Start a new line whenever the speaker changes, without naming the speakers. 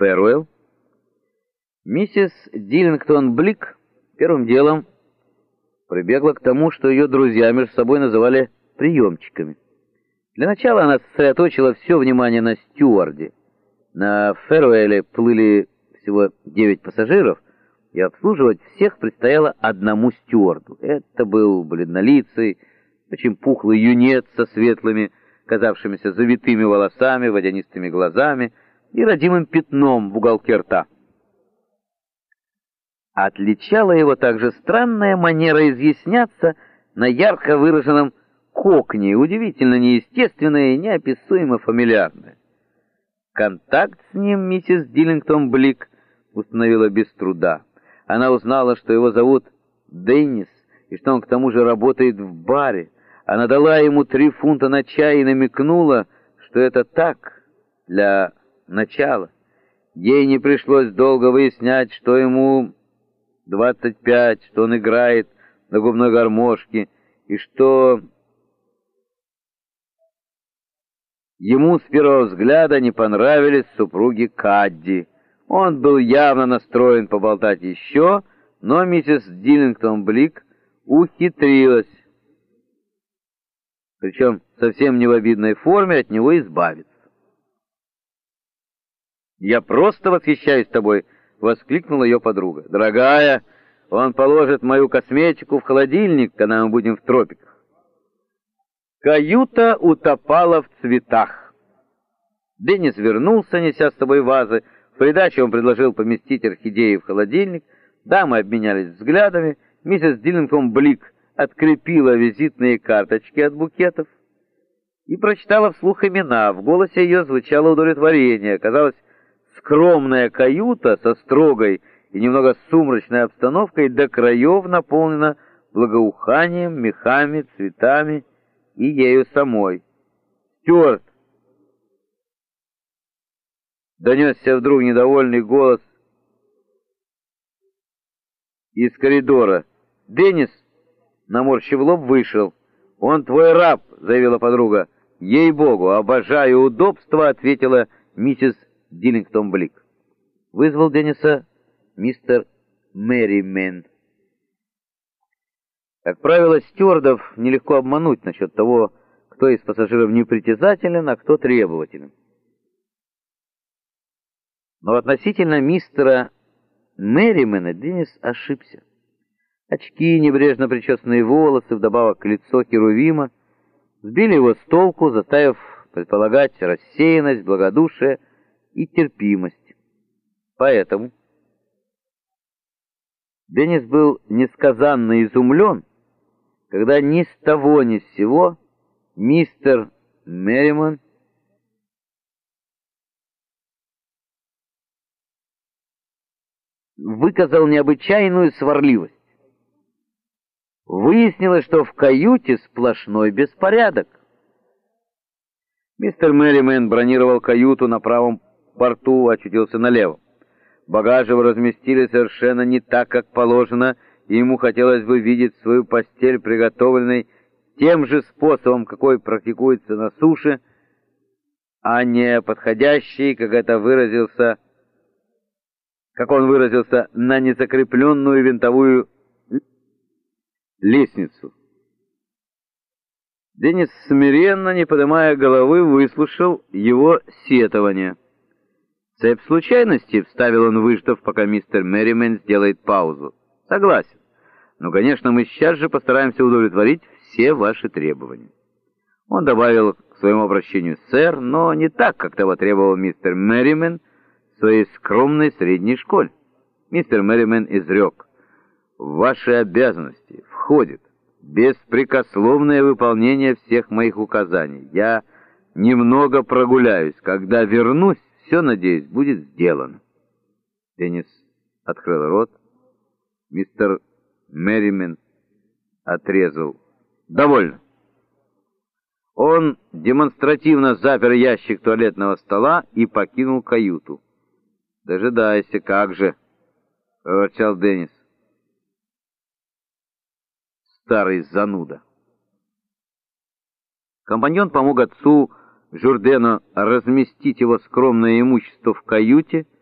Фэруэлл, миссис Диллингтон Блик первым делом прибегла к тому, что ее друзья между собой называли приемчиками. Для начала она сосредоточила все внимание на стюарде. На Фэруэлле плыли всего 9 пассажиров, и обслуживать всех предстояло одному стюарду. Это был бледнолицый, очень пухлый юнец со светлыми, казавшимися завитыми волосами, водянистыми глазами и родимым пятном в уголке рта. Отличала его также странная манера изъясняться на ярко выраженном кокне, удивительно неестественная и неописуемо фамильярная. Контакт с ним миссис Диллингтон Блик установила без труда. Она узнала, что его зовут Деннис, и что он к тому же работает в баре. Она дала ему 3 фунта на чай и намекнула, что это так, для начала. Ей не пришлось долго выяснять, что ему 25, что он играет на губной гармошке, и что ему с первого взгляда не понравились супруги Кадди. Он был явно настроен поболтать еще, но миссис Диллингтон Блик ухитрилась, причем совсем не в обидной форме, от него избавиться. «Я просто восхищаюсь тобой!» — воскликнула ее подруга. «Дорогая, он положит мою косметику в холодильник, когда мы будем в тропиках». Каюта утопала в цветах. Деннис вернулся, неся с собой вазы. В придачу он предложил поместить орхидеи в холодильник. Дамы обменялись взглядами. Миссис Диллингтон Блик открепила визитные карточки от букетов и прочитала вслух имена. В голосе ее звучало удовлетворение. Казалось, скромная каюта со строгой и немного сумрачной обстановкой до краев наполнена благоуханием, мехами, цветами и ею самой. «Стюарт!» Донесся вдруг недовольный голос из коридора. Деннис, наморщив лоб, вышел. «Он твой раб», — заявила подруга. «Ей-богу, обожаю удобство», — ответила миссис Диллингтон Блик. Вызвал Денниса мистер Мерримен. Как правило, стюардов нелегко обмануть насчет того, кто из пассажиров непритязателен, а кто требователен. Но относительно мистера Мерримена Деннис ошибся. Очки, небрежно причесанные волосы, вдобавок к лицо херувима, сбили его с толку, заставив предполагать рассеянность, благодушие и терпимость. Поэтому Деннис был несказанно изумлен, когда ни с того ни с сего мистер Мерримен выказал необычайную сварливость. Выяснилось, что в каюте сплошной беспорядок. Мистер Мерримен бронировал каюту на правом борту, очутился на левом. Багаж его разместили совершенно не так, как положено, и ему хотелось бы видеть свою постель, приготовленной тем же способом, какой практикуется на суше, а не подходящей, как он выразился, на незакрепленную винтовую лестницу. Деннис смиренно, не поднимая головы, выслушал его сетование. «Цепь случайностей», — вставил он, выждав, пока мистер Мерримен сделает паузу. «Согласен. Но, конечно, мы сейчас же постараемся удовлетворить все ваши требования». Он добавил к своему обращению «сэр», но не так, как того требовал мистер Мерримен в своей скромной средней школе. Мистер Мерримен изрек: «В ваши обязанности входит беспрекословное выполнение всех моих указаний. Я немного прогуляюсь. Когда вернусь, все, надеюсь, будет сделано». Деннис открыл рот. Мистер Мерримен отрезал: «Довольно». Он демонстративно запер ящик туалетного стола и покинул каюту. «Дожидайся, как же!» — проворчал Деннис. «Старый зануда!» Компаньон помог отцу Журдену разместить его скромное имущество в каюте,